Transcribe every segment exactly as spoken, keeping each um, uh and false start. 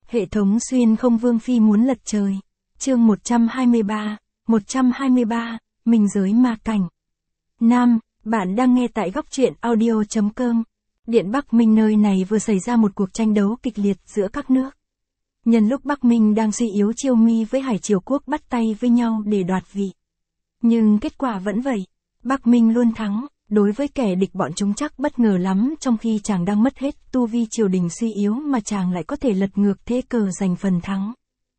Hệ thống xuyên không vương phi muốn lật trời. Chương một trăm hai mươi ba, một trăm hai mươi ba, minh giới ma cảnh. Nam, bạn đang nghe tại góc truyện audio chấm com. Điện Bắc Minh nơi này vừa xảy ra một cuộc tranh đấu kịch liệt giữa các nước. Nhân lúc Bắc Minh đang suy yếu Chiêu Mi với Hải Triều Quốc bắt tay với nhau để đoạt vị. Nhưng kết quả vẫn vậy, Bắc Minh luôn thắng. Đối với kẻ địch bọn chúng chắc bất ngờ lắm, trong khi chàng đang mất hết tu vi triều đình suy yếu mà chàng lại có thể lật ngược thế cờ giành phần thắng.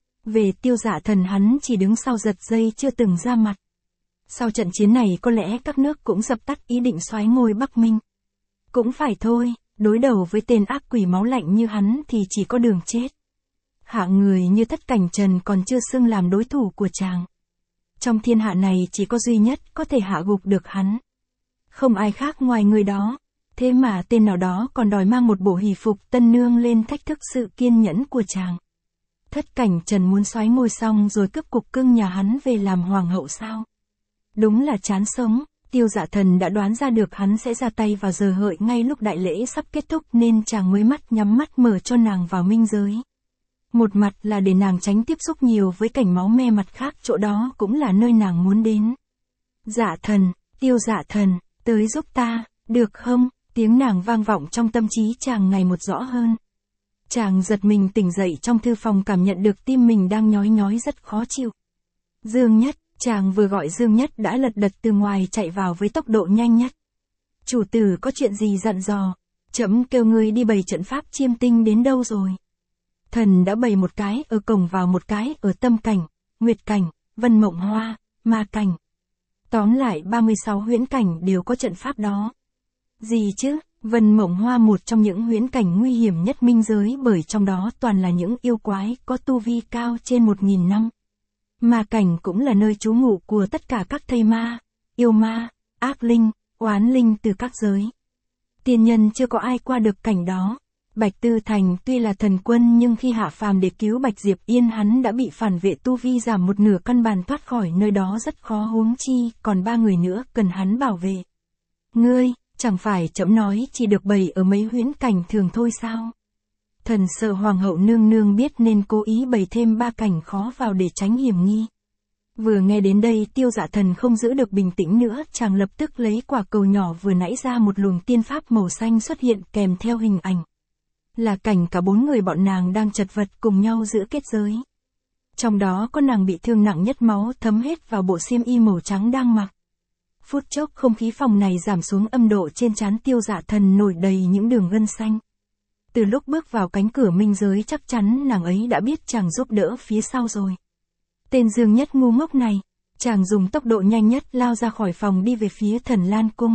Về Tiêu Dạ Thần, hắn chỉ đứng sau giật dây chưa từng ra mặt. Sau trận chiến này có lẽ các nước cũng dập tắt ý định soái ngôi Bắc Minh. Cũng phải thôi, đối đầu với tên ác quỷ máu lạnh như hắn thì chỉ có đường chết. Hạng người như Thất Cảnh Trần còn chưa xưng làm đối thủ của chàng. Trong thiên hạ này chỉ có duy nhất có thể hạ gục được hắn. Không ai khác ngoài người đó. Thế mà tên nào đó còn đòi mang một bộ hỷ phục tân nương lên thách thức sự kiên nhẫn của chàng. Thất Cảnh Trần muốn soái ngôi xong rồi cướp cục cưng nhà hắn về làm hoàng hậu sao? Đúng là chán sống. Tiêu Dạ Thần đã đoán ra được hắn sẽ ra tay vào giờ hợi ngay lúc đại lễ sắp kết thúc, nên chàng mới mắt nhắm mắt mở cho nàng vào minh giới. Một mặt là để nàng tránh tiếp xúc nhiều với cảnh máu me, mặt khác chỗ đó cũng là nơi nàng muốn đến. Dạ Thần, Tiêu Dạ Thần, tới giúp ta, được không? Tiếng nàng vang vọng trong tâm trí chàng ngày một rõ hơn. Chàng giật mình tỉnh dậy trong thư phòng, cảm nhận được tim mình đang nhói nhói rất khó chịu. Dương Nhất, chàng vừa gọi Dương Nhất đã lật đật từ ngoài chạy vào với tốc độ nhanh nhất. Chủ tử có chuyện gì dặn dò? Trẫm kêu ngươi đi bày trận pháp chiêm tinh đến đâu rồi? Thần đã bày một cái ở cổng vào, một cái ở Tâm Cảnh, Nguyệt Cảnh, Vân Mộng Hoa, Ma Cảnh. Tóm lại ba mươi sáu huyễn cảnh đều có trận pháp đó. Gì chứ? Vân Mộng Hoa một trong những huyễn cảnh nguy hiểm nhất minh giới, bởi trong đó toàn là những yêu quái có tu vi cao trên một nghìn năm. Ma Cảnh cũng là nơi trú ngụ của tất cả các thây ma, yêu ma, ác linh, oán linh từ các giới. Tiên nhân chưa có ai qua được cảnh đó. Bạch Tư Thành tuy là thần quân nhưng khi hạ phàm để cứu Bạch Diệp Yên, hắn đã bị phản vệ tu vi giảm một nửa, căn bản thoát khỏi nơi đó rất khó, huống chi còn ba người nữa cần hắn bảo vệ. Ngươi, chẳng phải trẫm nói chỉ được bày ở mấy huyễn cảnh thường thôi sao? Thần sợ hoàng hậu nương nương biết nên cố ý bày thêm ba cảnh khó vào để tránh hiểm nghi. Vừa nghe đến đây, Tiêu Dạ Thần không giữ được bình tĩnh nữa, chàng lập tức lấy quả cầu nhỏ vừa nãy ra, một luồng tiên pháp màu xanh xuất hiện kèm theo hình ảnh. Là cảnh cả bốn người bọn nàng đang chật vật cùng nhau giữa kết giới. Trong đó có nàng bị thương nặng nhất, máu thấm hết vào bộ xiêm y màu trắng đang mặc. Phút chốc không khí phòng này giảm xuống âm độ, trên trán Tiêu Dạ Thần nổi đầy những đường gân xanh. Từ lúc bước vào cánh cửa minh giới chắc chắn nàng ấy đã biết chàng giúp đỡ phía sau rồi. Tên Dương Nhất ngu ngốc này, chàng dùng tốc độ nhanh nhất lao ra khỏi phòng đi về phía Thần Lan Cung.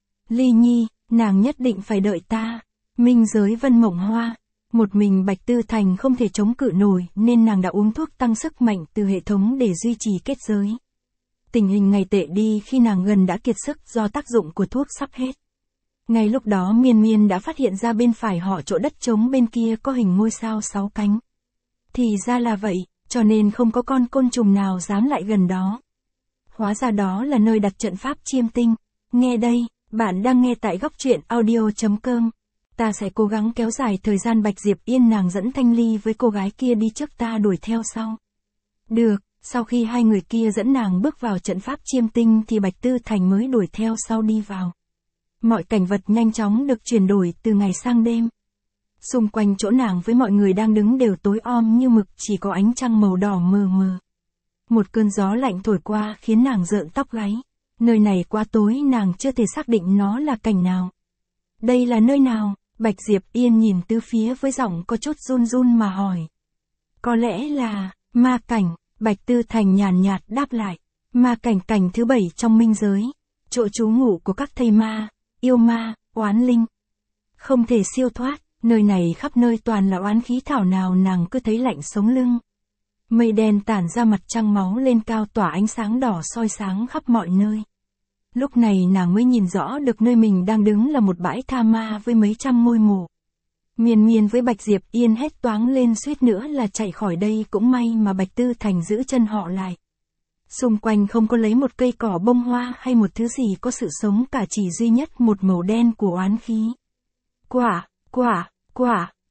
Ly Nhi, nàng nhất định phải đợi ta. Minh giới Vân Mộng Hoa, một mình Bạch Tư Thành không thể chống cự nổi nên nàng đã uống thuốc tăng sức mạnh từ hệ thống để duy trì kết giới. Tình hình ngày tệ đi khi nàng gần đã kiệt sức do tác dụng của thuốc sắp hết. Ngay lúc đó Miên Miên đã phát hiện ra bên phải họ chỗ đất trống bên kia có hình ngôi sao sáu cánh. Thì ra là vậy, cho nên không có con côn trùng nào dám lại gần đó. Hóa ra đó là nơi đặt trận pháp chiêm tinh. Nghe đây, bạn đang nghe tại góc truyện audio chấm com. Ta sẽ cố gắng kéo dài thời gian Bạch Diệp Yên nàng dẫn Thanh Ly với cô gái kia đi trước, ta đuổi theo sau. Được, sau khi hai người kia dẫn nàng bước vào trận pháp chiêm tinh thì Bạch Tư Thành mới đuổi theo sau đi vào. Mọi cảnh vật nhanh chóng được chuyển đổi từ ngày sang đêm. Xung quanh chỗ nàng với mọi người đang đứng đều tối om như mực, chỉ có ánh trăng màu đỏ mờ mờ. Một cơn gió lạnh thổi qua khiến nàng rợn tóc gáy. Nơi này quá tối, nàng chưa thể xác định nó là cảnh nào. Đây là nơi nào? Bạch Diệp Yên nhìn tứ phía với giọng có chút run run mà hỏi. Có lẽ là Ma Cảnh. Bạch Tư Thành nhàn nhạt đáp lại. Ma Cảnh, cảnh thứ bảy trong minh giới, chỗ trú ngụ của các thây ma, yêu ma, oán linh. Không thể siêu thoát, nơi này khắp nơi toàn là oán khí, thảo nào nàng cứ thấy lạnh sống lưng. Mây đen tản ra, mặt trăng máu lên cao tỏa ánh sáng đỏ soi sáng khắp mọi nơi. Lúc này nàng mới nhìn rõ được nơi mình đang đứng là một bãi tha ma với mấy trăm ngôi mộ. Miên Miên với Bạch Diệp Yên hét toáng lên suýt nữa là chạy khỏi đây, cũng may mà Bạch Tư Thành giữ chân họ lại. Xung quanh không có lấy một cây cỏ bông hoa hay một thứ gì có sự sống cả, chỉ duy nhất một màu đen của oán khí. Quả, quả, quả,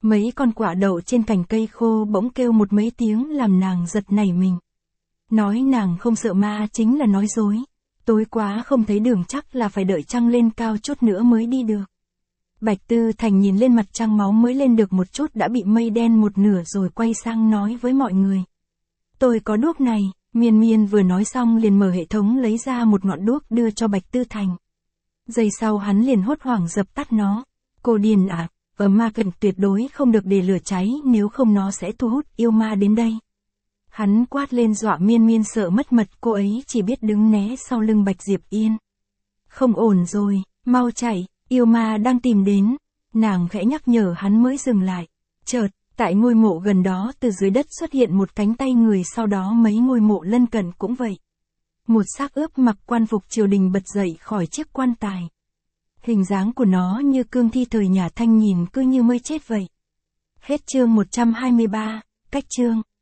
Mấy con quả đậu trên cành cây khô bỗng kêu một mấy tiếng làm nàng giật nảy mình. Nói nàng không sợ ma chính là nói dối. Tối quá không thấy đường chắc là phải đợi trăng lên cao chút nữa mới đi được. Bạch Tư Thành nhìn lên mặt trăng máu mới lên được một chút đã bị mây đen một nửa rồi quay sang nói với mọi người. Tôi có đuốc này, Miên Miên vừa nói xong liền mở hệ thống lấy ra một ngọn đuốc đưa cho Bạch Tư Thành. Giây sau hắn liền hốt hoảng dập tắt nó. Cô điên à, và ma cần tuyệt đối không được để lửa cháy nếu không nó sẽ thu hút yêu ma đến đây. Hắn quát lên dọa Miên Miên sợ mất mật, cô ấy chỉ biết đứng né sau lưng Bạch Diệp Yên. Không ổn rồi, mau chạy, yêu ma đang tìm đến. Nàng khẽ nhắc nhở hắn mới dừng lại. Chợt, tại ngôi mộ gần đó từ dưới đất xuất hiện một cánh tay người, sau đó mấy ngôi mộ lân cận cũng vậy. Một xác ướp mặc quan phục triều đình bật dậy khỏi chiếc quan tài. Hình dáng của nó như cương thi thời nhà Thanh, nhìn cứ như mới chết vậy. Hết chương một trăm hai mươi ba, cách chương.